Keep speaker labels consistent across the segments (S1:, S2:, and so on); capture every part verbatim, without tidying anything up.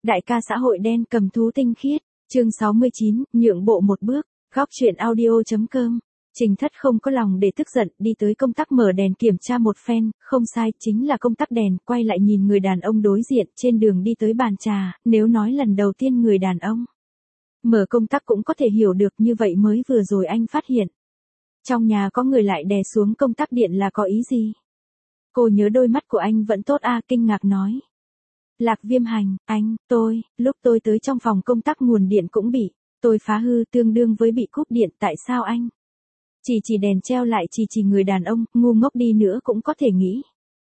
S1: Đại ca xã hội đen cầm thú tinh khiết, chương sáu mươi chín, nhượng bộ một bước, góc truyện audio chấm com. Trình Thất không có lòng để tức giận, đi tới công tắc mở đèn kiểm tra một phen, không sai, chính là công tắc đèn, quay lại nhìn người đàn ông đối diện, trên đường đi tới bàn trà, nếu nói lần đầu tiên người đàn ông mở công tắc cũng có thể hiểu được, như vậy mới vừa rồi anh phát hiện. Trong nhà có người lại đè xuống công tắc điện là có ý gì? Cô nhớ đôi mắt của anh vẫn tốt a, kinh ngạc nói. Lạc Viêm Hành, anh, tôi, lúc tôi tới trong phòng công tắc nguồn điện cũng bị, tôi phá hư tương đương với bị cúp điện, tại sao anh? Chỉ chỉ đèn treo lại chỉ chỉ người đàn ông, ngu ngốc đi nữa cũng có thể nghĩ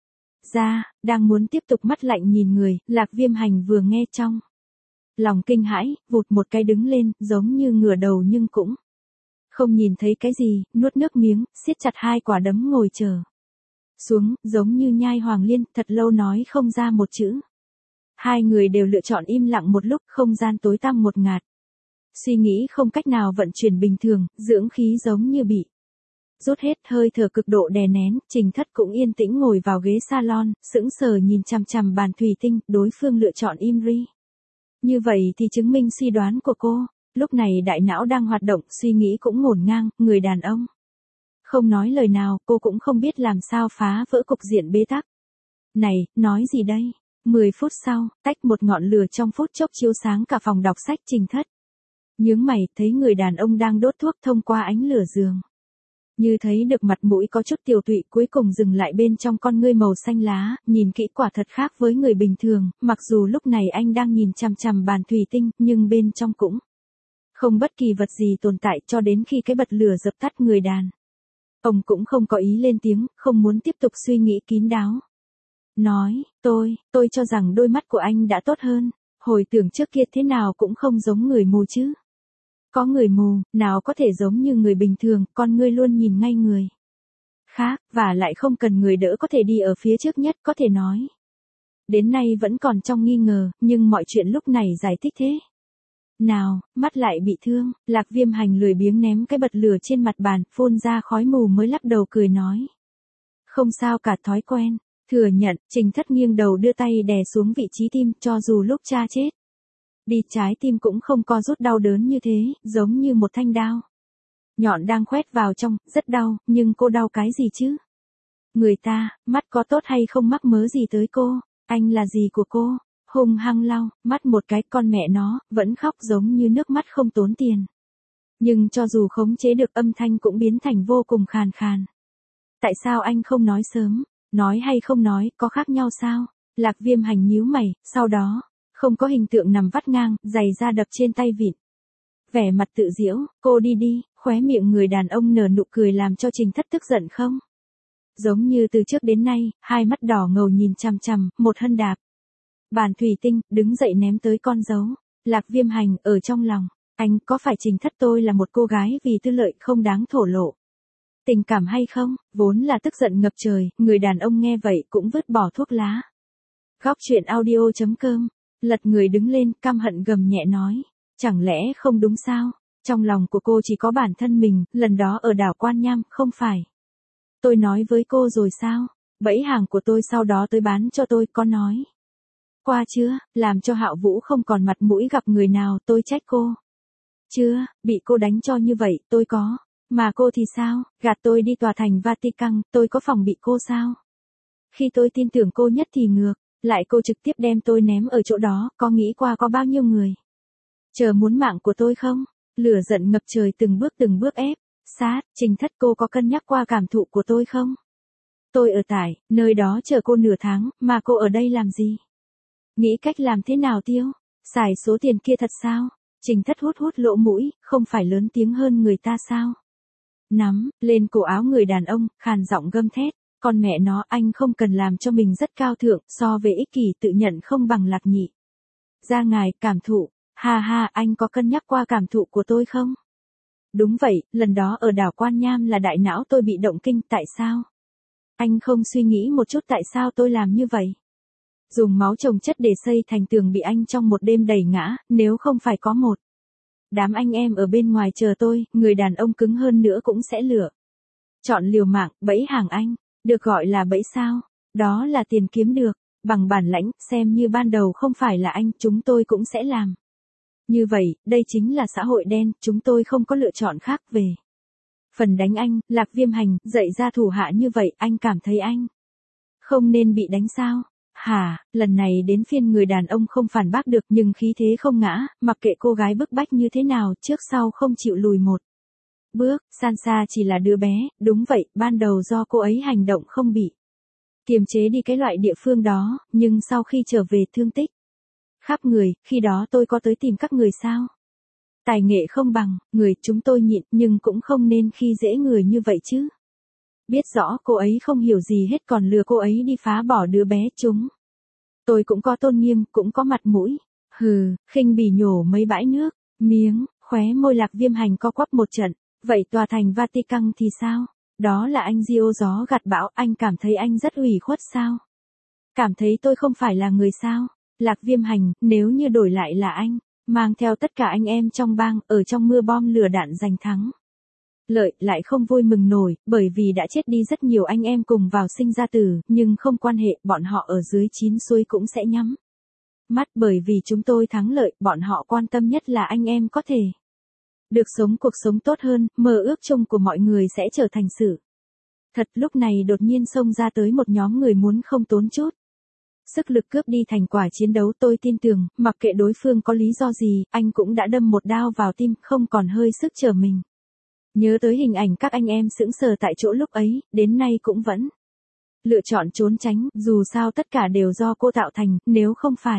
S1: ra, đang muốn tiếp tục mắt lạnh nhìn người, Lạc Viêm Hành vừa nghe trong lòng kinh hãi, vụt một cái đứng lên, giống như ngửa đầu nhưng cũng không nhìn thấy cái gì, nuốt nước miếng, siết chặt hai quả đấm ngồi chờ xuống, giống như nhai hoàng liên, thật lâu nói không ra một chữ. Hai người đều lựa chọn im lặng một lúc, không gian tối tăm một ngạt. Suy nghĩ không cách nào vận chuyển bình thường, dưỡng khí giống như bị rút hết, hơi thở cực độ đè nén, Trình Thất cũng yên tĩnh ngồi vào ghế salon, sững sờ nhìn chằm chằm bàn thủy tinh, đối phương lựa chọn im ri. Như vậy thì chứng minh suy đoán của cô, lúc này đại não đang hoạt động, suy nghĩ cũng ngổn ngang, người đàn ông không nói lời nào, cô cũng không biết làm sao phá vỡ cục diện bế tắc. Này, nói gì đây? Mười phút sau, tách một ngọn lửa trong phút chốc chiếu sáng cả phòng đọc sách. Trình Thất nhướng mày, thấy người đàn ông đang đốt thuốc thông qua ánh lửa giường. Như thấy được mặt mũi có chút tiều tụy, cuối cùng dừng lại bên trong con ngươi màu xanh lá, nhìn kỹ quả thật khác với người bình thường, mặc dù lúc này anh đang nhìn chằm chằm bàn thủy tinh, nhưng bên trong cũng không bất kỳ vật gì tồn tại, cho đến khi cái bật lửa dập tắt, người đàn ông cũng không có ý lên tiếng, không muốn tiếp tục suy nghĩ kín đáo. Nói, tôi, tôi cho rằng đôi mắt của anh đã tốt hơn, hồi tưởng trước kia thế nào cũng không giống người mù chứ. Có người mù, nào có thể giống như người bình thường, con ngươi luôn nhìn ngay người khác, và lại không cần người đỡ có thể đi ở phía trước nhất, có thể nói. Đến nay vẫn còn trong nghi ngờ, nhưng mọi chuyện lúc này giải thích thế nào, mắt lại bị thương, Lạc Viêm Hành lười biếng ném cái bật lửa trên mặt bàn, phun ra khói mù mới lắc đầu cười nói. Không sao cả, thói quen. Thừa nhận, Trình Thất nghiêng đầu đưa tay đè xuống vị trí tim, cho dù lúc cha chết đi trái tim cũng không co rút đau đớn như thế, giống như một thanh đao nhọn đang khoét vào trong, rất đau, nhưng cô đau cái gì chứ? Người ta, mắt có tốt hay không mắc mớ gì tới cô, anh là gì của cô? Hung hăng lau mắt một cái, con mẹ nó, vẫn khóc giống như nước mắt không tốn tiền. Nhưng cho dù khống chế được, âm thanh cũng biến thành vô cùng khàn khàn. Tại sao anh không nói sớm? Nói hay không nói, có khác nhau sao? Lạc Viêm Hành nhíu mày, sau đó, không có hình tượng nằm vắt ngang, giày da đập trên tay vịn. Vẻ mặt tự giễu, cô đi đi, khóe miệng người đàn ông nở nụ cười làm cho Trình Thất tức giận không? Giống như từ trước đến nay, hai mắt đỏ ngầu nhìn chằm chằm, một hân đạp bàn thủy tinh, đứng dậy ném tới con dấu. Lạc Viêm Hành, ở trong lòng, anh có phải Trình Thất tôi là một cô gái vì tư lợi không đáng thổ lộ tình cảm hay không? Vốn là tức giận ngập trời, người đàn ông nghe vậy cũng vứt bỏ thuốc lá. Góc truyện audio chấm com, lật người đứng lên, căm hận gầm nhẹ nói. Chẳng lẽ không đúng sao? Trong lòng của cô chỉ có bản thân mình, lần đó ở đảo Quan Nham, không phải tôi nói với cô rồi sao? Bẫy hàng của tôi sau đó tới bán cho tôi, có nói qua chưa? Làm cho Hạo Vũ không còn mặt mũi gặp người nào, tôi trách cô chưa? Bị cô đánh cho như vậy, tôi có. Mà cô thì sao? Gạt tôi đi tòa thành Vatican, tôi có phòng bị cô sao? Khi tôi tin tưởng cô nhất thì ngược lại cô trực tiếp đem tôi ném ở chỗ đó, có nghĩ qua có bao nhiêu người chờ muốn mạng của tôi không? Lửa giận ngập trời từng bước từng bước ép sát. Trình Thất, cô có cân nhắc qua cảm thụ của tôi không? Tôi ở tại nơi đó chờ cô nửa tháng, mà cô ở đây làm gì? Nghĩ cách làm thế nào tiêu xài số tiền kia thật sao? Trình Thất hút hút lỗ mũi, không phải lớn tiếng hơn người ta sao? Nắm lên cổ áo người đàn ông, khàn giọng gầm thét. Con mẹ nó, anh không cần làm cho mình rất cao thượng, so về ích kỷ tự nhận không bằng Lạc Nhị ra ngài, cảm thụ. Ha ha, anh có cân nhắc qua cảm thụ của tôi không? Đúng vậy, lần đó ở đảo Quan Nham là đại não tôi bị động kinh, tại sao? Anh không suy nghĩ một chút tại sao tôi làm như vậy? Dùng máu chồng chất để xây thành tường bị anh trong một đêm đẩy ngã, nếu không phải có một đám anh em ở bên ngoài chờ tôi, người đàn ông cứng hơn nữa cũng sẽ lựa chọn liều mạng, bẫy hàng anh. Được gọi là bẫy sao? Đó là tiền kiếm được. bằng bản lãnh, xem như ban đầu không phải là anh, chúng tôi cũng sẽ làm. Như vậy, đây chính là xã hội đen, chúng tôi không có lựa chọn khác về. Phần đánh anh, Lạc Viêm Hành, dạy ra thủ hạ như vậy, anh cảm thấy anh không nên bị đánh sao? Hả, lần này đến phiên người đàn ông không phản bác được nhưng khí thế không ngã, mặc kệ cô gái bức bách như thế nào, trước sau không chịu lùi một bước. Sansa chỉ là đứa bé, đúng vậy, ban đầu do cô ấy hành động không bị kiềm chế đi cái loại địa phương đó, nhưng sau khi trở về thương tích khắp người, khi đó tôi có tới tìm các người sao? Tài nghệ không bằng, người chúng tôi nhịn, nhưng cũng không nên khi dễ người như vậy chứ. Biết rõ cô ấy không hiểu gì hết còn lừa cô ấy đi phá bỏ đứa bé chúng. Tôi cũng có tôn nghiêm, cũng có mặt mũi. Hừ, khinh bỉ nhổ mấy bãi nước, miếng, khóe môi Lạc Viêm Hành co quắp một trận. Vậy tòa thành Vatican thì sao? Đó là anh diêu gió gặt bão, anh cảm thấy anh rất ủy khuất sao? Cảm thấy tôi không phải là người sao? Lạc Viêm Hành, nếu như đổi lại là anh, mang theo tất cả anh em trong bang, ở trong mưa bom lửa đạn giành thắng lợi, lại không vui mừng nổi, bởi vì đã chết đi rất nhiều anh em cùng vào sinh ra tử, nhưng không quan hệ, bọn họ ở dưới chín suối cũng sẽ nhắm mắt, bởi vì chúng tôi thắng lợi, bọn họ quan tâm nhất là anh em có thể được sống cuộc sống tốt hơn, mơ ước chung của mọi người sẽ trở thành sự thật. Lúc này đột nhiên xông ra tới một nhóm người muốn không tốn chút sức lực cướp đi thành quả chiến đấu. Tôi tin tưởng, mặc kệ đối phương có lý do gì, anh cũng đã đâm một đao vào tim, không còn hơi sức chờ mình. Nhớ tới hình ảnh các anh em sững sờ tại chỗ lúc ấy, đến nay cũng vẫn lựa chọn trốn tránh, dù sao tất cả đều do cô tạo thành, nếu không phải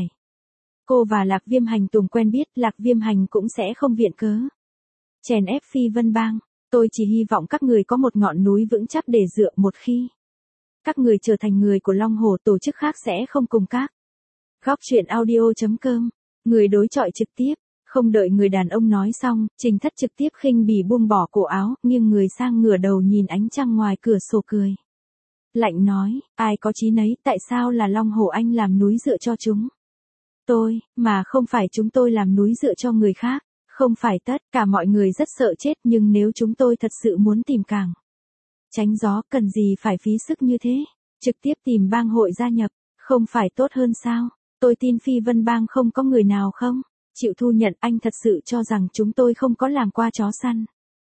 S1: cô và Lạc Viêm Hành Tùng quen biết, Lạc Viêm Hành cũng sẽ không viện cớ chèn ép Phi Vân Bang. Tôi chỉ hy vọng các người có một ngọn núi vững chắc để dựa, một khi các người trở thành người của Long Hồ, tổ chức khác sẽ không cùng các. Góc truyện audio chấm com, người đối chọi trực tiếp. Không đợi người đàn ông nói xong, Trình Thất trực tiếp khinh bỉ buông bỏ cổ áo, nghiêng người sang ngửa đầu nhìn ánh trăng ngoài cửa sổ cười lạnh nói, ai có chí nấy, tại sao là Long Hồ anh làm núi dựa cho chúng tôi, mà không phải chúng tôi làm núi dựa cho người khác? Không phải tất cả mọi người rất sợ chết, nhưng nếu chúng tôi thật sự muốn tìm càng tránh gió, cần gì phải phí sức như thế? Trực tiếp tìm bang hội gia nhập, không phải tốt hơn sao? Tôi tin Phi Vân Bang không có người nào không chịu thu nhận. Anh thật sự cho rằng chúng tôi không có làm qua chó săn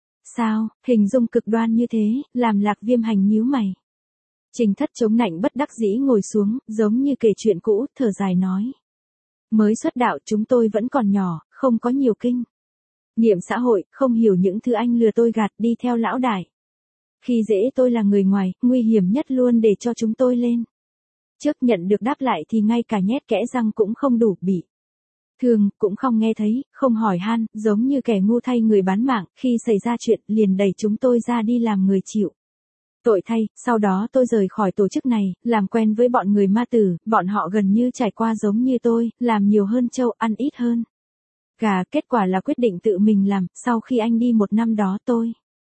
S1: sao? Hình dung cực đoan như thế, làm Lạc Viêm Hành nhíu mày. Trình Thất chống nạnh bất đắc dĩ ngồi xuống, giống như kể chuyện cũ, thở dài nói. Mới xuất đạo, chúng tôi vẫn còn nhỏ, không có nhiều kinh nghiệm xã hội, không hiểu những thứ anh lừa tôi gạt, đi theo lão đại. Khi dễ tôi là người ngoài, nguy hiểm nhất luôn để cho chúng tôi lên trước nhận được đáp lại thì ngay cả nhét kẽ răng cũng không đủ, bị thương, cũng không nghe thấy, không hỏi han, giống như kẻ ngu thay người bán mạng, khi xảy ra chuyện, liền đẩy chúng tôi ra đi làm người chịu tội thay. Sau đó tôi rời khỏi tổ chức này, làm quen với bọn người ma tử, bọn họ gần như trải qua giống như tôi, làm nhiều hơn trâu, ăn ít hơn gà, kết quả là quyết định tự mình làm. Sau khi anh đi một năm đó, tôi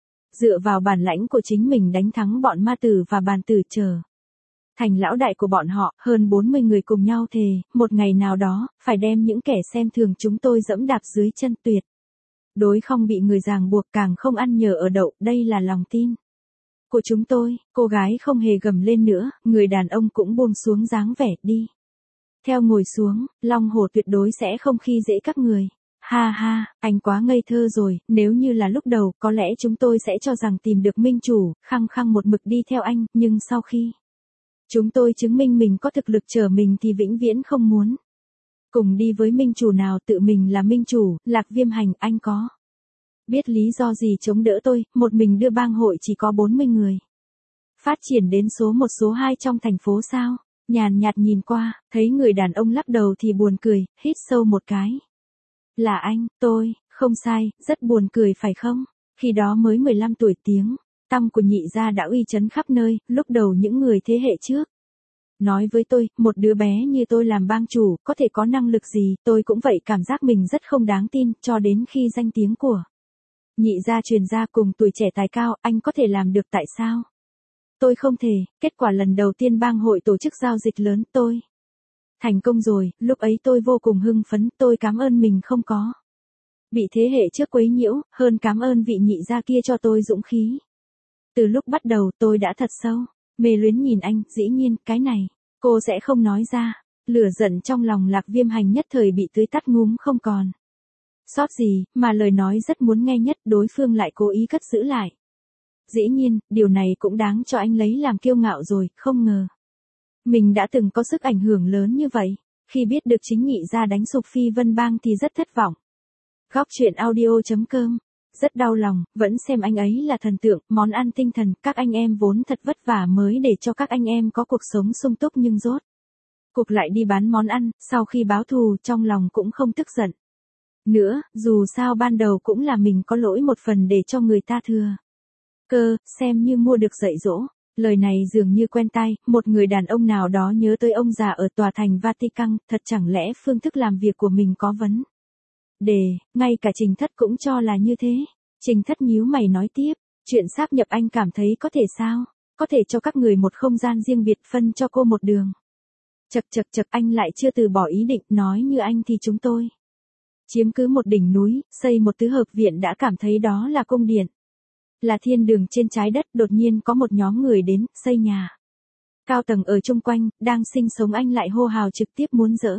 S1: dựa vào bản lãnh của chính mình đánh thắng bọn ma tử và bàn tử, trở thành lão đại của bọn họ. Hơn bốn mươi người cùng nhau thề, một ngày nào đó, phải đem những kẻ xem thường chúng tôi dẫm đạp dưới chân, tuyệt đối không bị người ràng buộc, càng không ăn nhờ ở đậu. Đây là lòng tin của chúng tôi. Cô gái không hề gầm lên nữa, người đàn ông cũng buông xuống dáng vẻ đi theo ngồi xuống. Long Hồ tuyệt đối sẽ không khi dễ các người. Ha ha, anh quá ngây thơ rồi, nếu như là lúc đầu, có lẽ chúng tôi sẽ cho rằng tìm được minh chủ, khăng khăng một mực đi theo anh, nhưng sau khi chúng tôi chứng minh mình có thực lực trở mình thì vĩnh viễn không muốn cùng đi với minh chủ nào. Tự mình là minh chủ. Lạc Viêm Hành, anh có biết lý do gì chống đỡ tôi, một mình đưa bang hội chỉ có bốn mươi người phát triển đến số một số hai trong thành phố sao? Nhàn nhạt nhìn qua, thấy người đàn ông lắc đầu thì buồn cười, hít sâu một cái. Là anh, tôi, không sai, rất buồn cười phải không? Khi đó mới mười lăm tuổi, tiếng tăm của nhị gia đã uy chấn khắp nơi. Lúc đầu những người thế hệ trước nói với tôi, một đứa bé như tôi làm bang chủ, có thể có năng lực gì? Tôi cũng vậy, cảm giác mình rất không đáng tin, cho đến khi danh tiếng của nhị gia truyền ra, cùng tuổi trẻ tài cao, anh có thể làm được, tại sao tôi không thể? Kết quả lần đầu tiên bang hội tổ chức giao dịch lớn, tôi thành công rồi. Lúc ấy tôi vô cùng hưng phấn, tôi cảm ơn mình không có bị thế hệ trước quấy nhiễu, hơn cảm ơn vị nhị gia kia cho tôi dũng khí. Từ lúc bắt đầu tôi đã thật sâu mê luyến nhìn anh, dĩ nhiên, cái này Cô sẽ không nói ra. Lửa giận trong lòng Lạc Viêm Hành nhất thời bị tưới tắt ngúm không còn sót gì, mà lời nói rất muốn nghe nhất đối phương lại cố ý cất giữ lại. Dĩ nhiên, điều này cũng đáng cho anh lấy làm kiêu ngạo rồi, không ngờ. Mình đã từng có sức ảnh hưởng lớn như vậy, khi biết được chính nghị ra đánh sụp Phi Vân Bang thì rất thất vọng. Góc truyện audio chấm com. Rất đau lòng, vẫn xem anh ấy là thần tượng, món ăn tinh thần, các anh em vốn thật vất vả mới để cho các anh em có cuộc sống sung túc nhưng rốt cuộc lại đi bán món ăn, sau khi báo thù trong lòng cũng không tức giận nữa, dù sao ban đầu cũng là mình có lỗi một phần để cho người ta thừa cơ, xem như mua được dạy dỗ. Lời này dường như quen tai, một người đàn ông nào đó nhớ tới ông già ở tòa thành Vatican, thật chẳng lẽ phương thức làm việc của mình có vấn đề, ngay cả Trình Thất cũng cho là như thế. Trình Thất nhíu mày nói tiếp, chuyện sáp nhập anh cảm thấy có thể sao? Có thể cho các người một không gian riêng biệt, phân cho cô một đường. Chật chật chật, anh lại chưa từ bỏ ý định, nói như anh thì chúng tôi chiếm cứ một đỉnh núi, xây một tứ hợp viện đã cảm thấy đó là cung điện, là thiên đường trên trái đất. Đột nhiên có một nhóm người đến, xây nhà cao tầng ở chung quanh, đang sinh sống, anh lại hô hào trực tiếp muốn dỡ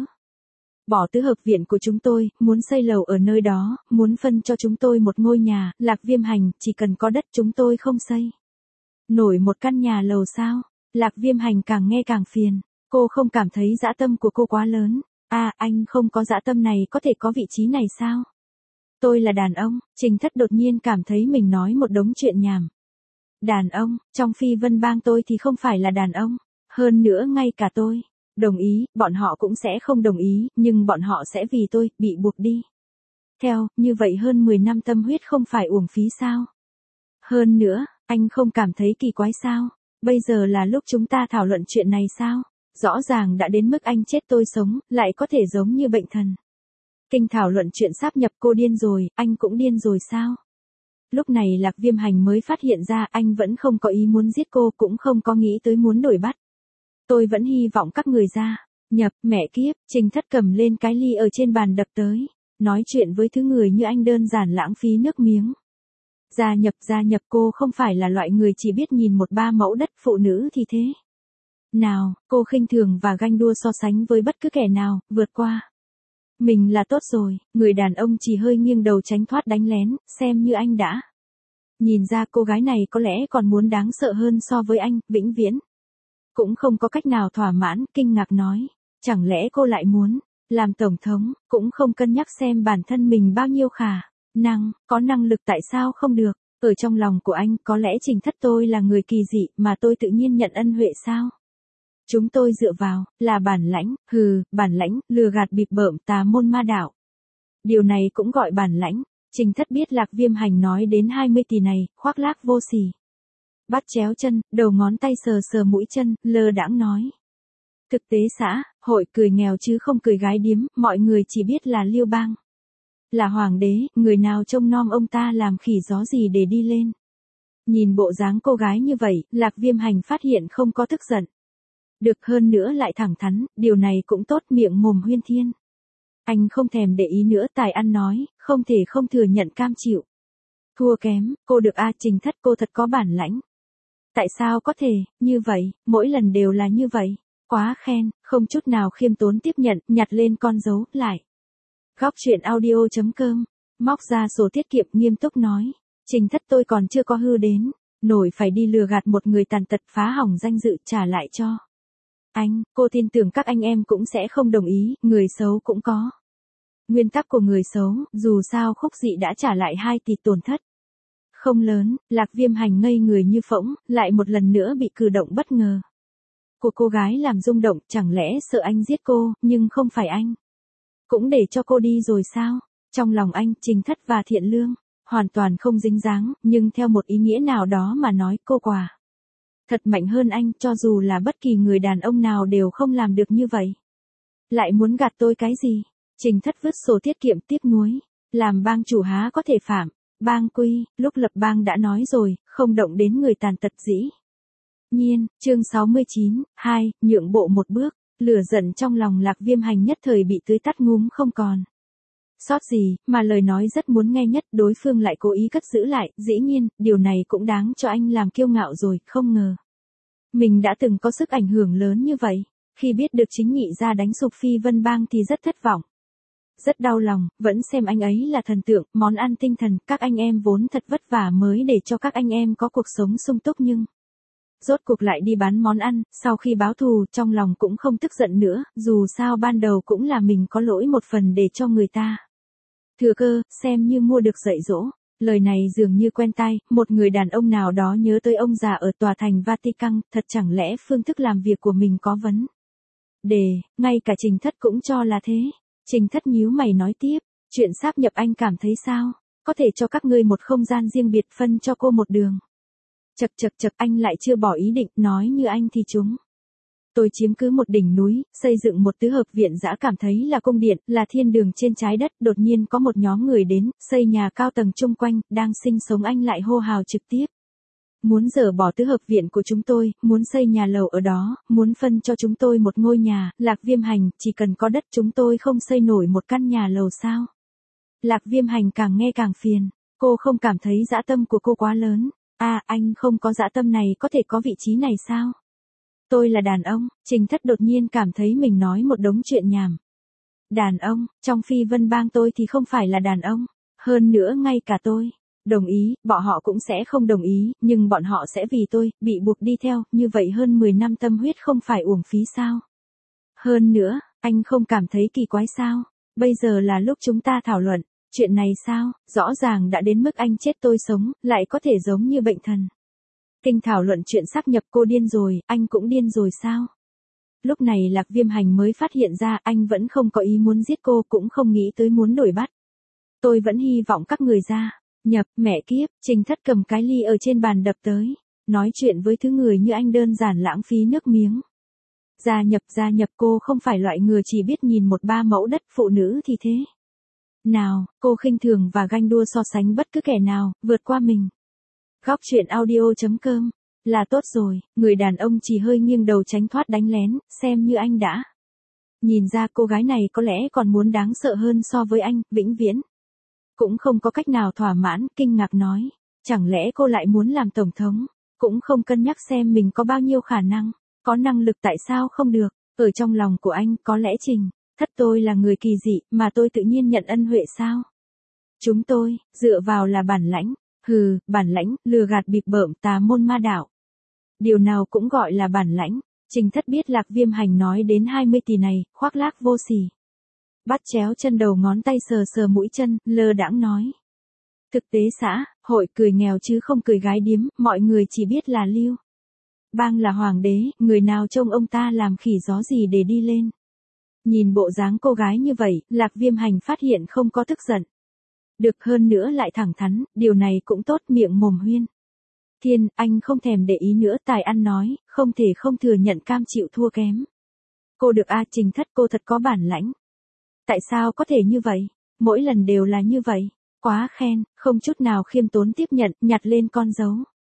S1: bỏ tứ hợp viện của chúng tôi, muốn xây lầu ở nơi đó, muốn phân cho chúng tôi một ngôi nhà. Lạc Viêm Hành, chỉ cần có đất chúng tôi không xây nổi một căn nhà lầu sao? Lạc Viêm Hành càng nghe càng phiền, cô không cảm thấy dã tâm của cô quá lớn. À, anh không có dã tâm này có thể có vị trí này sao? Tôi là đàn ông. Trình Thất đột nhiên cảm thấy mình nói một đống chuyện nhảm. Đàn ông, trong Phi Vân Bang tôi thì không phải là đàn ông. Hơn nữa ngay cả tôi đồng ý, bọn họ cũng sẽ không đồng ý, nhưng bọn họ sẽ vì tôi, bị buộc đi theo, như vậy hơn mười năm tâm huyết không phải uổng phí sao? Hơn nữa, anh không cảm thấy kỳ quái sao? Bây giờ là lúc chúng ta thảo luận chuyện này sao? Rõ ràng đã đến mức anh chết tôi sống, lại có thể giống như bệnh thần kinh thảo luận chuyện sáp nhập. Cô điên rồi, anh cũng điên rồi sao? Lúc này Lạc Viêm Hành mới phát hiện ra anh vẫn không có ý muốn giết cô, cũng không có nghĩ tới muốn đuổi bắt. Tôi vẫn hy vọng các người gia nhập. Mẹ kiếp, Trình Thất cầm lên cái ly ở trên bàn đập tới. Nói chuyện với thứ người như anh đơn giản lãng phí nước miếng. Gia nhập, gia nhập, cô không phải là loại người chỉ biết nhìn một ba mẫu đất. Phụ nữ thì thế nào, cô khinh thường và ganh đua so sánh với bất cứ kẻ nào, vượt qua mình là tốt rồi. Người đàn ông chỉ hơi nghiêng đầu tránh thoát đánh lén, xem như anh đã nhìn ra cô gái này có lẽ còn muốn đáng sợ hơn so với anh, vĩnh viễn cũng không có cách nào thỏa mãn. Kinh ngạc nói, chẳng lẽ cô lại muốn làm tổng thống, cũng không cân nhắc xem bản thân mình bao nhiêu khả năng, có năng lực tại sao không được? Ở trong lòng của anh, có lẽ Trình Thất tôi là người kỳ dị, mà tôi tự nhiên nhận ân huệ sao? Chúng tôi dựa vào, là bản lãnh, hừ, bản lãnh, lừa gạt bịp bợm, tà môn ma đạo. Điều này cũng gọi bản lãnh. Trình Thất biết Lạc Viêm Hành nói đến hai mươi tỷ này, khoác lác vô sỉ. Bắt chéo chân, đầu ngón tay sờ sờ mũi chân, lơ đãng nói. Thực tế xã, hội cười nghèo chứ không cười gái điếm, mọi người chỉ biết là Liêu Bang là hoàng đế, người nào trông nom ông ta làm khỉ gió gì để đi lên. Nhìn bộ dáng cô gái như vậy, Lạc Viêm Hành phát hiện không có tức giận. Được, hơn nữa lại thẳng thắn, điều này cũng tốt, miệng mồm huyên thiên. Anh không thèm để ý nữa, tài ăn nói, không thể không thừa nhận cam chịu thua kém. Cô được a Trình Thất, cô thật có bản lãnh. Tại sao có thể, như vậy, mỗi lần đều là như vậy. Quá khen, không chút nào khiêm tốn tiếp nhận, nhặt lên con dấu, lại. Góc truyện audio chấm com, móc ra sổ tiết kiệm, nghiêm túc nói. Trình Thất tôi còn chưa có hư đến nổi phải đi lừa gạt một người tàn tật, phá hỏng danh dự, trả lại cho anh. Cô tin tưởng các anh em cũng sẽ không đồng ý, người xấu cũng có nguyên tắc của người xấu, dù sao Khúc Dị đã trả lại hai tỷ, tổn thất không lớn. Lạc Viêm Hành ngây người như phỗng, lại một lần nữa bị cử động bất ngờ của cô gái làm rung động. Chẳng lẽ sợ anh giết cô, nhưng không phải anh cũng để cho cô đi rồi sao? Trong lòng anh, Trình Thất và Thiện Lương hoàn toàn không dính dáng, nhưng theo một ý nghĩa nào đó mà nói, cô quả thật mạnh hơn anh, cho dù là bất kỳ người đàn ông nào đều không làm được như vậy. Lại muốn gạt tôi cái gì? Trình Thất vứt sổ tiết kiệm, tiếc nuối. Làm bang chủ há có thể phạm bang quy, lúc lập bang đã nói rồi, không động đến người tàn tật dĩ nhiên. Chương sáu mươi chín, hai, nhượng bộ một bước. Lửa giận trong lòng Lạc Viêm Hành nhất thời bị tưới tắt ngúm không còn sót gì, mà lời nói rất muốn nghe nhất đối phương lại cố ý cất giữ lại. Dĩ nhiên, điều này cũng đáng cho anh làm kiêu ngạo rồi, không ngờ mình đã từng có sức ảnh hưởng lớn như vậy, Khi biết được chính nhị gia đánh sụp Phi Vân Bang thì rất thất vọng. Rất đau lòng, vẫn xem anh ấy là thần tượng, món ăn tinh thần, các anh em vốn thật vất vả mới để cho các anh em có cuộc sống sung túc nhưng... Rốt cuộc lại đi bán món ăn, sau khi báo thù, trong lòng cũng không tức giận nữa, dù sao ban đầu cũng là mình có lỗi một phần để cho người ta. Thừa cơ, xem như mua được dạy dỗ. Lời này dường như quen tai, một người đàn ông nào đó nhớ tới ông già ở tòa thành Vatican, thật chẳng lẽ phương thức làm việc của mình có vấn đề, ngay cả Trình Thất cũng cho là thế. Trình Thất nhíu mày nói tiếp, chuyện sáp nhập anh cảm thấy sao? Có thể cho các ngươi một không gian riêng biệt phân cho cô một đường. Chật chật chật anh lại chưa bỏ ý định, nói như anh thì chúng. Tôi chiếm cứ một đỉnh núi, xây dựng một tứ hợp viện dã cảm thấy là cung điện, là thiên đường trên trái đất, đột nhiên có một nhóm người đến, xây nhà cao tầng chung quanh, đang sinh sống anh lại hô hào trực tiếp. Muốn dỡ bỏ tứ hợp viện của chúng tôi, muốn xây nhà lầu ở đó, muốn phân cho chúng tôi một ngôi nhà, Lạc Viêm Hành, chỉ cần có đất chúng tôi không xây nổi một căn nhà lầu sao. Lạc Viêm Hành càng nghe càng phiền, cô không cảm thấy dã tâm của cô quá lớn. À, anh không có dã tâm này có thể có vị trí này sao? Tôi là đàn ông, Trình Thất đột nhiên cảm thấy mình nói một đống chuyện nhảm. Đàn ông, trong Phi Vân Bang tôi thì không phải là đàn ông, hơn nữa ngay cả tôi. Đồng ý, bọn họ cũng sẽ không đồng ý, nhưng bọn họ sẽ vì tôi, bị buộc đi theo, như vậy hơn mười năm tâm huyết không phải uổng phí sao? Hơn nữa, anh không cảm thấy kỳ quái sao? Bây giờ là lúc chúng ta thảo luận. Chuyện này sao, rõ ràng đã đến mức anh chết tôi sống, lại có thể giống như bệnh thần. Kinh thảo luận chuyện sáp nhập, cô điên rồi, anh cũng điên rồi sao? Lúc này Lạc Viêm Hành mới phát hiện ra anh vẫn không có ý muốn giết cô, cũng không nghĩ tới muốn đuổi bắt. Tôi vẫn hy vọng các người ra, nhập, mẹ kiếp, Trình Thất cầm cái ly ở trên bàn đập tới. Nói chuyện với thứ người như anh đơn giản lãng phí nước miếng. Gia nhập gia nhập, cô không phải loại người chỉ biết nhìn một ba mẫu đất, phụ nữ thì thế. Nào, cô khinh thường và ganh đua so sánh bất cứ kẻ nào, vượt qua mình. Góc truyện audio chấm com, là tốt rồi, người đàn ông chỉ hơi nghiêng đầu tránh thoát đánh lén, xem như anh đã. Nhìn ra cô gái này có lẽ còn muốn đáng sợ hơn so với anh, vĩnh viễn. Cũng không có cách nào thỏa mãn, kinh ngạc nói, chẳng lẽ cô lại muốn làm tổng thống, cũng không cân nhắc xem mình có bao nhiêu khả năng, có năng lực tại sao không được, ở trong lòng của anh có lẽ Trình Thất tôi là người kỳ dị, mà tôi tự nhiên nhận ân huệ sao? Chúng tôi, dựa vào là bản lãnh, hừ, bản lãnh, lừa gạt bịp bợm, tà môn ma đạo. Điều nào cũng gọi là bản lãnh, Trình Thất biết Lạc Viêm Hành nói đến hai mươi tỷ này, khoác lác vô sỉ. Bắt chéo chân đầu ngón tay sờ sờ mũi chân, lơ đãng nói. Thực tế xã, hội cười nghèo chứ không cười gái điếm, mọi người chỉ biết là Lưu Bang là hoàng đế, người nào trông ông ta làm khỉ gió gì để đi lên. Nhìn bộ dáng cô gái như vậy, Lạc Viêm Hành phát hiện không có tức giận. Được hơn nữa lại thẳng thắn, điều này cũng tốt, miệng mồm huyên. Thiên, anh không thèm để ý nữa, tài ăn nói, không thể không thừa nhận cam chịu thua kém. Cô được a Trình Thất, cô thật có bản lãnh. Tại sao có thể như vậy? Mỗi lần đều là như vậy. Quá khen, không chút nào khiêm tốn tiếp nhận, nhặt lên con dấu.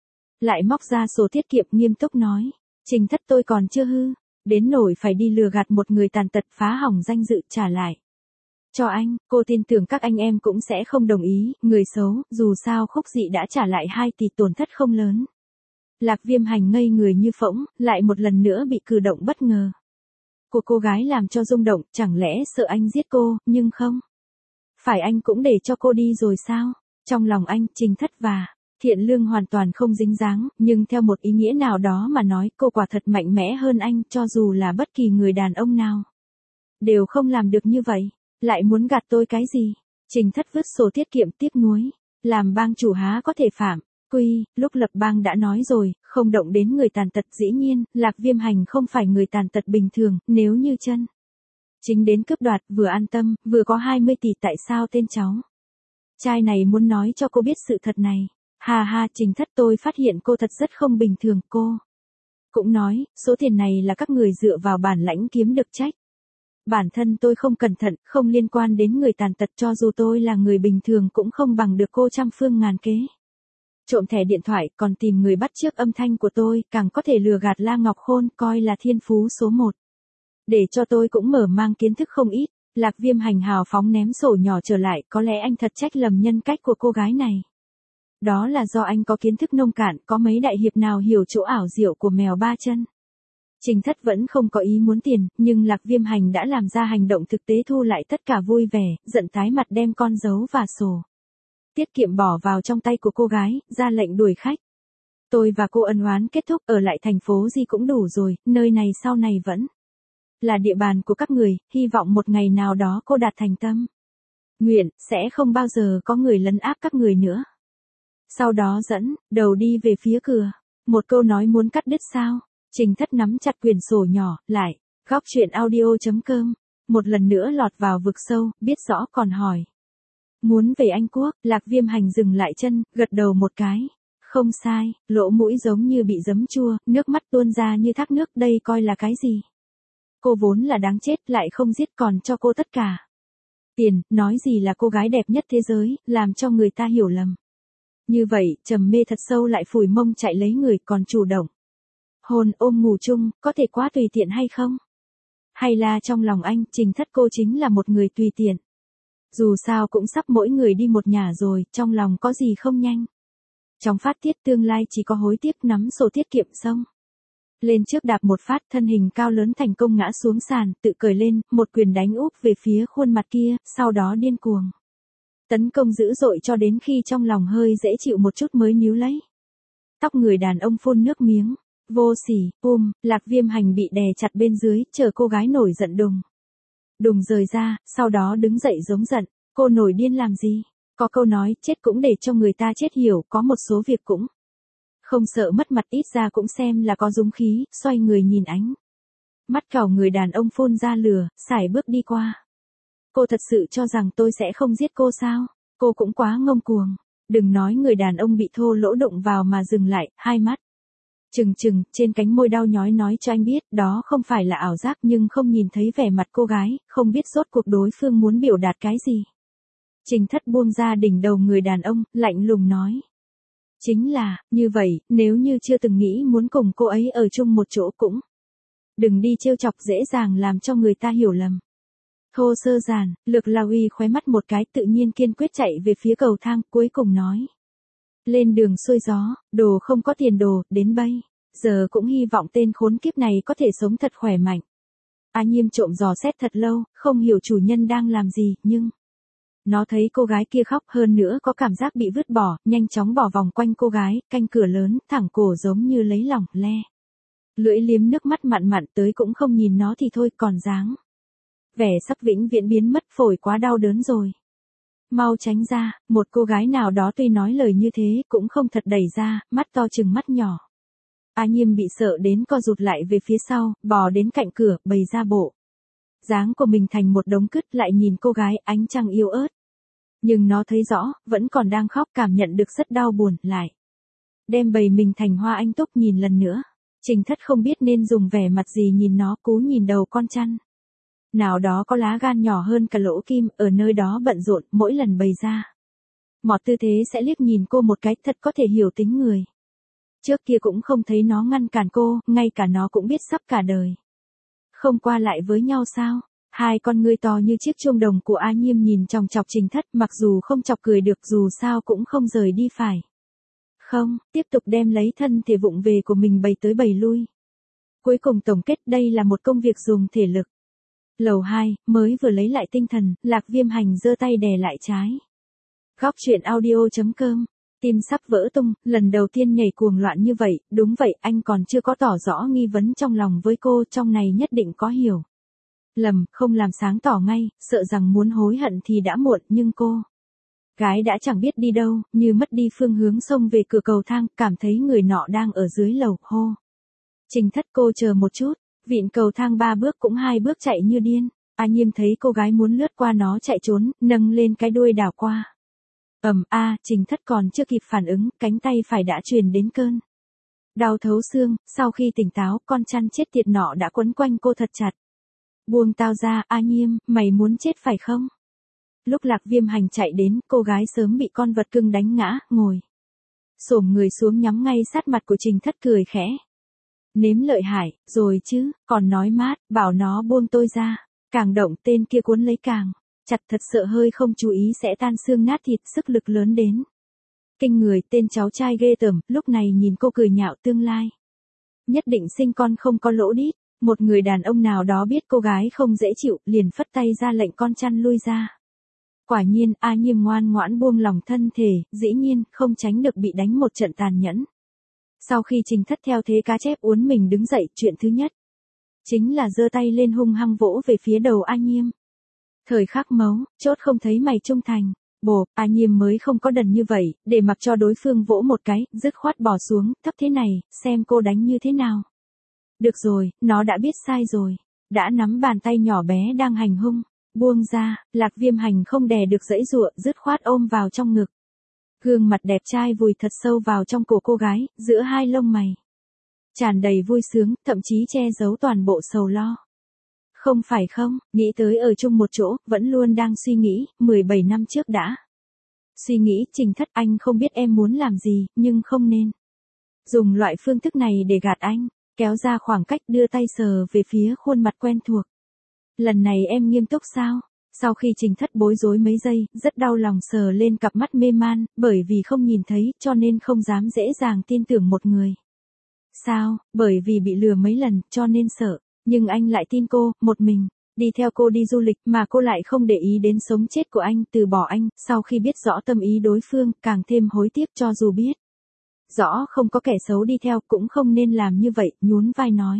S1: Lại móc ra sổ tiết kiệm, nghiêm túc nói. Trình Thất tôi còn chưa hư. Đến nổi phải đi lừa gạt một người tàn tật, phá hỏng danh dự, trả lại cho anh, cô tin tưởng các anh em cũng sẽ không đồng ý, người xấu, dù sao Khúc Dị đã trả lại hai tỷ, tổn thất không lớn. Lạc Viêm Hành ngây người như phỗng, lại một lần nữa bị cử động bất ngờ của cô gái làm cho rung động, chẳng lẽ sợ anh giết cô, nhưng không. Phải anh cũng để cho cô đi rồi sao? Trong lòng anh, Trình Thất và Thiện Lương hoàn toàn không dính dáng, nhưng theo một ý nghĩa nào đó mà nói, cô quả thật mạnh mẽ hơn anh, cho dù là bất kỳ người đàn ông nào đều không làm được như vậy. Lại muốn gạt tôi cái gì? Trình Thất vứt sổ tiết kiệm, tiếc nuối. Làm bang chủ há có thể phạm quy, lúc lập bang đã nói rồi, không động đến người tàn tật. Dĩ nhiên, Lạc Viêm Hành không phải người tàn tật bình thường, nếu như chân chính đến cướp đoạt, vừa an tâm, vừa có hai mươi tỷ, tại sao tên cháu trai này muốn nói cho cô biết sự thật này? Ha ha, Trình Thất, tôi phát hiện cô thật rất không bình thường, cô cũng nói, số tiền này là các người dựa vào bản lãnh kiếm được trách. Bản thân tôi không cẩn thận, không liên quan đến người tàn tật, cho dù tôi là người bình thường cũng không bằng được cô trăm phương ngàn kế. Trộm thẻ điện thoại, còn tìm người bắt chước âm thanh của tôi, càng có thể lừa gạt La Ngọc Khôn, coi là thiên phú số một. Để cho tôi cũng mở mang kiến thức không ít. Lạc Viêm Hành hào phóng ném sổ nhỏ trở lại, có lẽ anh thật trách lầm nhân cách của cô gái này. Đó là do anh có kiến thức nông cạn, có mấy đại hiệp nào hiểu chỗ ảo diệu của mèo ba chân. Trình Thất vẫn không có ý muốn tiền, nhưng Lạc Viêm Hành đã làm ra hành động thực tế thu lại tất cả vui vẻ, giận tái mặt đem con dấu và sổ tiết kiệm bỏ vào trong tay của cô gái, ra lệnh đuổi khách. Tôi và cô ân oán kết thúc, ở lại thành phố gì cũng đủ rồi, nơi này sau này vẫn là địa bàn của các người, hy vọng một ngày nào đó cô đạt thành tâm nguyện, sẽ không bao giờ có người lấn áp các người nữa. Sau đó dẫn đầu đi về phía cửa. Một câu nói muốn cắt đứt sao? Trình Thất nắm chặt quyển sổ nhỏ, lại, góc chuyện audio.com. Một lần nữa lọt vào vực sâu, biết rõ còn hỏi. Muốn về Anh Quốc, Lạc Viêm Hành dừng lại chân, gật đầu một cái. Không sai, lỗ mũi giống như bị giấm chua, nước mắt tuôn ra như thác nước, đây coi là cái gì? Cô vốn là đáng chết, lại không giết còn cho cô tất cả. Tiền, nói gì là cô gái đẹp nhất thế giới, làm cho người ta hiểu lầm. Như vậy, trầm mê thật sâu lại phủi mông chạy lấy người còn chủ động. Hôn ôm ngủ chung, có thể quá tùy tiện hay không? Hay là trong lòng anh, Trình Thất cô chính là một người tùy tiện? Dù sao cũng sắp mỗi người đi một nhà rồi, trong lòng có gì không nhanh? Trong phát tiết tương lai chỉ có hối tiếc, nắm sổ tiết kiệm xong. Lên trước đạp một phát, thân hình cao lớn thành công ngã xuống sàn, tự cởi lên, một quyền đánh úp về phía khuôn mặt kia, sau đó điên cuồng tấn công dữ dội cho đến khi trong lòng hơi dễ chịu một chút mới níu lấy. Tóc người đàn ông phun nước miếng. Vô sỉ, ôm, Lạc Viêm Hành bị đè chặt bên dưới, chờ cô gái nổi giận đùng. Đùng rời ra, sau đó đứng dậy giống giận. Cô nổi điên làm gì? Có câu nói, chết cũng để cho người ta chết hiểu, có một số việc cũng không sợ mất mặt, ít ra cũng xem là có dũng khí, xoay người nhìn ánh. Mắt cào người đàn ông phun ra lửa, sải bước đi qua. Cô thật sự cho rằng tôi sẽ không giết cô sao? Cô cũng quá ngông cuồng. Đừng nói người đàn ông bị thô lỗ đụng vào mà dừng lại, hai mắt trừng trừng, trên cánh môi đau nhói nói cho anh biết, đó không phải là ảo giác, nhưng không nhìn thấy vẻ mặt cô gái, không biết rốt cuộc đối phương muốn biểu đạt cái gì. Trình Thất buông ra đỉnh đầu người đàn ông, lạnh lùng nói. Chính là, như vậy, nếu như chưa từng nghĩ muốn cùng cô ấy ở chung một chỗ cũng đừng đi trêu chọc, dễ dàng làm cho người ta hiểu lầm. Thô sơ giản, Lực La Uy khóe mắt một cái, tự nhiên kiên quyết chạy về phía cầu thang, cuối cùng nói. Lên đường xuôi gió, đồ không có tiền đồ, đến bây giờ cũng hy vọng tên khốn kiếp này có thể sống thật khỏe mạnh. A Nhiêm trộm dò xét thật lâu, không hiểu chủ nhân đang làm gì, nhưng nó thấy cô gái kia khóc, hơn nữa có cảm giác bị vứt bỏ, nhanh chóng bỏ vòng quanh cô gái, canh cửa lớn, thẳng cổ giống như lấy lòng, le. Lưỡi liếm nước mắt mặn mặn, tới cũng không nhìn nó thì thôi, còn dáng vẻ sắp vĩnh viễn biến mất, phổi quá đau đớn rồi. Mau tránh ra, một cô gái nào đó tuy nói lời như thế, cũng không thật đẩy ra, mắt to chừng mắt nhỏ. A Nhiêm bị sợ đến co rụt lại về phía sau, bò đến cạnh cửa, bày ra bộ dáng của mình thành một đống cứt, lại nhìn cô gái, ánh trăng yếu ớt. Nhưng nó thấy rõ, vẫn còn đang khóc, cảm nhận được rất đau buồn, lại đem bầy mình thành hoa anh túc nhìn lần nữa. Trình Thất không biết nên dùng vẻ mặt gì nhìn nó, cú nhìn đầu con chăn. Nào đó có lá gan nhỏ hơn cả lỗ kim, ở nơi đó bận rộn, mỗi lần bày ra mọt tư thế sẽ liếc nhìn cô một cái, thật có thể hiểu tính người. Trước kia cũng không thấy nó ngăn cản cô, ngay cả nó cũng biết sắp cả đời không qua lại với nhau sao. Hai con ngươi to như chiếc chuông đồng của A Nhiêm nhìn chòng chọc Trình Thất, mặc dù không chọc cười được, dù sao cũng không rời đi phải không, tiếp tục đem lấy thân thể vụng về của mình bày tới bày lui. Cuối cùng tổng kết, đây là một công việc dùng thể lực. Lầu hai, mới vừa lấy lại tinh thần, Lạc Viêm Hành giơ tay đè lại trái. Góc chuyện audio.com. Tim sắp vỡ tung, lần đầu tiên nhảy cuồng loạn như vậy, đúng vậy, anh còn chưa có tỏ rõ nghi vấn trong lòng với cô, trong này nhất định có hiểu lầm, không làm sáng tỏ ngay, sợ rằng muốn hối hận thì đã muộn, nhưng cô gái đã chẳng biết đi đâu, như mất đi phương hướng xông về cửa cầu thang, cảm thấy người nọ đang ở dưới lầu, hô. Trình Thất, cô chờ một chút. Vịn cầu thang ba bước cũng hai bước chạy như điên. A Nhiêm thấy cô gái muốn lướt qua nó chạy trốn, nâng lên cái đuôi đảo qua. Ầm a, Trình Thất còn chưa kịp phản ứng, cánh tay phải đã truyền đến cơn đau thấu xương, sau khi tỉnh táo, con chăn chết tiệt nọ đã quấn quanh cô thật chặt. Buông tao ra, A Nhiêm, mày muốn chết phải không? Lúc Lạc Viêm Hành chạy đến, cô gái sớm bị con vật cưng đánh ngã, ngồi xổm người xuống nhắm ngay sát mặt của Trình Thất, cười khẽ. Nếm lợi hại, rồi chứ, còn nói mát, bảo nó buông tôi ra. Càng động, tên kia cuốn lấy càng chặt, thật sợ hơi không chú ý sẽ tan xương nát thịt, sức lực lớn đến kinh người. Tên cháu trai ghê tởm, lúc này nhìn cô cười nhạo tương lai Nhất định sinh con không có lỗ đít. Một người đàn ông nào đó biết cô gái không dễ chịu, liền phất tay ra lệnh con chăn lui ra. Quả nhiên, A Nhiêm ngoan ngoãn buông lòng thân thể, dĩ nhiên, không tránh được bị đánh một trận tàn nhẫn. Sau khi Trình Thất theo thế cá chép uốn mình đứng dậy, chuyện thứ nhất chính là giơ tay lên hung hăng vỗ về phía đầu A Nhiêm. Thời khắc mấu, chốt không thấy mày trung thành. Bồ, A Nhiêm mới không có đần như vậy, để mặc cho đối phương vỗ một cái, dứt khoát bỏ xuống, thấp thế này, xem cô đánh như thế nào. Được rồi, nó đã biết sai rồi. Đã nắm bàn tay nhỏ bé đang hành hung. Buông ra, Lạc Viêm Hành không đè được dãy dụa, dứt khoát ôm vào trong ngực. Gương mặt đẹp trai vùi thật sâu vào trong cổ cô gái, giữa hai lông mày. Tràn đầy vui sướng, thậm chí che giấu toàn bộ sầu lo. Không phải không, nghĩ tới ở chung một chỗ, vẫn luôn đang suy nghĩ, mười bảy năm trước đã. Suy nghĩ, Trình Thất, anh không biết em muốn làm gì, nhưng không nên dùng loại phương thức này để gạt anh. Kéo ra khoảng cách, đưa tay sờ về phía khuôn mặt quen thuộc. Lần này em nghiêm túc sao? Sau khi Trình Thất bối rối mấy giây, rất đau lòng sờ lên cặp mắt mê man, bởi vì không nhìn thấy, cho nên không dám dễ dàng tin tưởng một người. Sao? Bởi vì bị lừa mấy lần, cho nên sợ. Nhưng anh lại tin cô, một mình, đi theo cô đi du lịch, mà cô lại không để ý đến sống chết của anh, từ bỏ anh, sau khi biết rõ tâm ý đối phương, càng thêm hối tiếc cho dù biết rõ không có kẻ xấu đi theo, cũng không nên làm như vậy, nhún vai nói.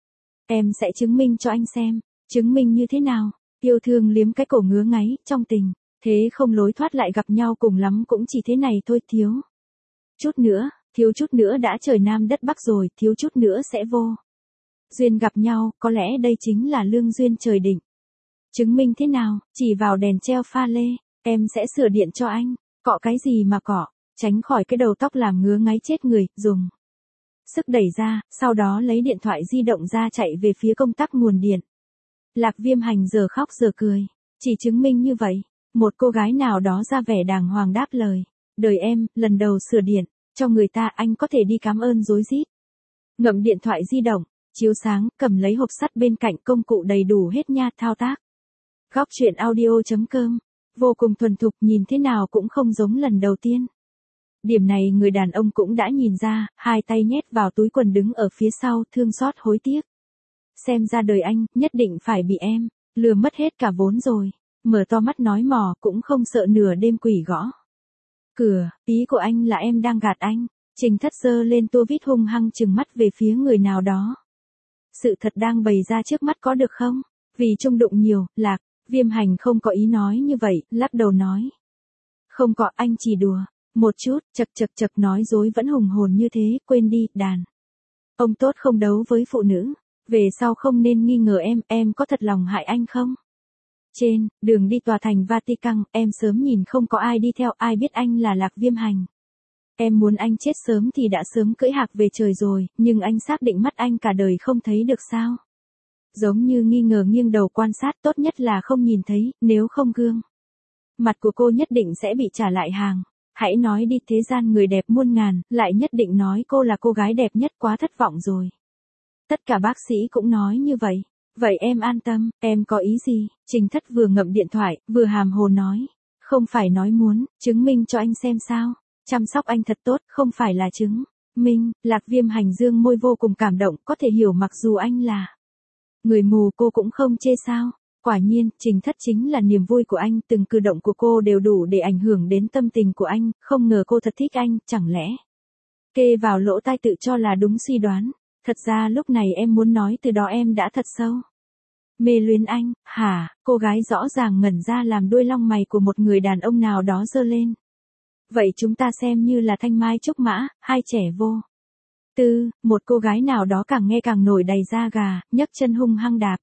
S1: Em sẽ chứng minh cho anh xem. Chứng minh như thế nào? Yêu thương liếm cái cổ ngứa ngáy, trong tình thế không lối thoát lại gặp nhau, cùng lắm cũng chỉ thế này thôi, thiếu chút nữa, thiếu chút nữa đã trời Nam đất Bắc rồi, thiếu chút nữa sẽ vô duyên gặp nhau, có lẽ đây chính là lương duyên trời định. Chứng minh thế nào? Chỉ vào đèn treo pha lê, em sẽ sửa điện cho anh. Cọ cái gì mà cọ? Tránh khỏi cái đầu tóc làm ngứa ngáy chết người, dùng sức đẩy ra, sau đó lấy điện thoại di động ra chạy về phía công tắc nguồn điện. Lạc Viêm Hành giờ khóc giờ cười. Chỉ chứng minh như vậy. Một cô gái nào đó ra vẻ đàng hoàng đáp lời. Đời em, lần đầu sửa điện cho người ta, anh có thể đi cảm ơn rối rít. Ngậm điện thoại di động, chiếu sáng, cầm lấy hộp sắt bên cạnh, công cụ đầy đủ hết nha, thao tác. Góc truyện audio chấm com. Vô cùng thuần thục, nhìn thế nào cũng không giống lần đầu tiên. Điểm này người đàn ông cũng đã nhìn ra, hai tay nhét vào túi quần đứng ở phía sau, thương xót hối tiếc. Xem ra đời anh, nhất định phải bị em lừa mất hết cả vốn rồi. Mở to mắt nói mò, cũng không sợ nửa đêm quỷ gõ cửa. Ý của anh là em đang gạt anh. Trình Thất giơ lên tua vít hung hăng trừng mắt về phía người nào đó. Sự thật đang bày ra trước mắt, có được không? Vì chung đụng nhiều, Lạc Viêm Hành không có ý nói như vậy, lắc đầu nói. Không có, anh chỉ đùa một chút. Chật chật chật, nói dối vẫn hùng hồn như thế, quên đi, đàn ông tốt không đấu với phụ nữ. Về sau không nên nghi ngờ em, em có thật lòng hại anh không? Trên đường đi tòa thành Vatican, em sớm nhìn không có ai đi theo, ai biết anh là Lạc Viêm Hành. Em muốn anh chết sớm thì đã sớm cưỡi hạc về trời rồi, nhưng anh xác định mắt anh cả đời không thấy được sao? Giống như nghi ngờ nghiêng đầu quan sát, tốt nhất là không nhìn thấy, nếu không gương mặt của cô nhất định sẽ bị trả lại hàng. Hãy nói đi, thế gian người đẹp muôn ngàn, lại nhất định nói cô là cô gái đẹp nhất, quá thất vọng rồi. Tất cả bác sĩ cũng nói như vậy. Vậy em an tâm, em có ý gì? Trình Thất vừa ngậm điện thoại, vừa hàm hồ nói. Không phải nói muốn chứng minh cho anh xem sao? Chăm sóc anh thật tốt, không phải là chứng minh. Lạc Viêm Hành dương môi vô cùng cảm động, có thể hiểu mặc dù anh là người mù, cô cũng không chê sao? Quả nhiên, Trình Thất chính là niềm vui của anh, từng cử động của cô đều đủ để ảnh hưởng đến tâm tình của anh, không ngờ cô thật thích anh, chẳng lẽ kê vào lỗ tai tự cho là đúng suy đoán. Thật ra lúc này em muốn nói từ đó em đã thật sâu mê luyến anh. Hả? Cô gái rõ ràng ngẩn ra, làm đuôi lông mày của một người đàn ông nào đó giơ lên. Vậy chúng ta xem như là thanh mai trúc mã, hai trẻ vô tư. Một cô gái nào đó càng nghe càng nổi đầy da gà, nhấc chân hung hăng đạp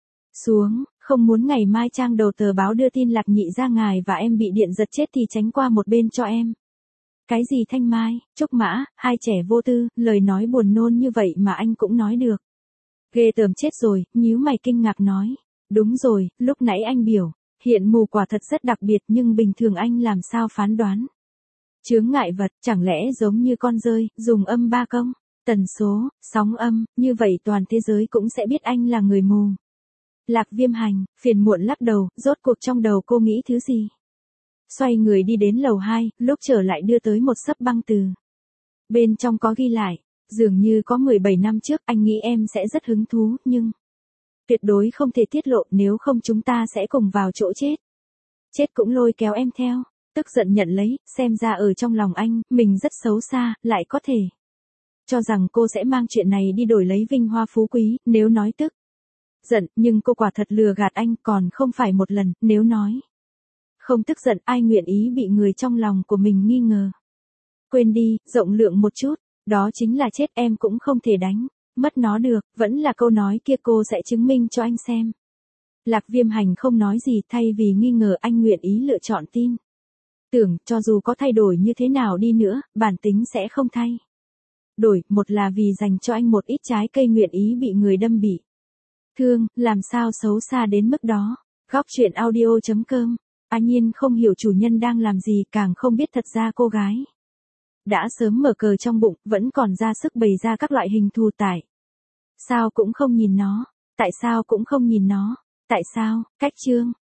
S1: xuống. Không muốn ngày mai trang đầu tờ báo đưa tin Lạc nhị gia ngài và em bị điện giật chết thì tránh qua một bên cho em. Cái gì thanh mai, trúc mã, hai trẻ vô tư, lời nói buồn nôn như vậy mà anh cũng nói được. Ghê tởm chết rồi, nhíu mày kinh ngạc nói. Đúng rồi, lúc nãy anh biểu hiện mù quả thật rất đặc biệt, nhưng bình thường anh làm sao phán đoán chướng ngại vật, chẳng lẽ giống như con dơi, dùng âm ba công, tần số, sóng âm, như vậy toàn thế giới cũng sẽ biết anh là người mù. Lạc Viêm Hành phiền muộn lắc đầu, rốt cuộc trong đầu cô nghĩ thứ gì? Xoay người đi đến lầu hai, lúc trở lại đưa tới một xấp băng từ bên trong có ghi lại. Dường như có mười bảy năm trước anh nghĩ em sẽ rất hứng thú, nhưng tuyệt đối không thể tiết lộ, nếu không chúng ta sẽ cùng vào chỗ chết. Chết cũng lôi kéo em theo. Tức giận nhận lấy, xem ra ở trong lòng anh, mình rất xấu xa, lại có thể cho rằng cô sẽ mang chuyện này đi đổi lấy vinh hoa phú quý, nếu nói tức giận, nhưng cô quả thật lừa gạt anh, còn không phải một lần, nếu nói không tức giận, ai nguyện ý bị người trong lòng của mình nghi ngờ. Quên đi, rộng lượng một chút, đó chính là chết, em cũng không thể đánh mất nó được, vẫn là câu nói kia, cô sẽ chứng minh cho anh xem. Lạc Viêm Hành không nói gì, thay vì nghi ngờ anh nguyện ý lựa chọn tin tưởng, cho dù có thay đổi như thế nào đi nữa, bản tính sẽ không thay đổi, một là vì dành cho anh một ít trái cây, nguyện ý bị người đâm bị thương, làm sao xấu xa đến mức đó. Góc truyện audio chấm com. A Nhiên không hiểu chủ nhân đang làm gì, càng không biết thật ra cô gái đã sớm mở cờ trong bụng, vẫn còn ra sức bày ra các loại hình thù. Tại sao cũng không nhìn nó, tại sao cũng không nhìn nó, tại sao, cách chương.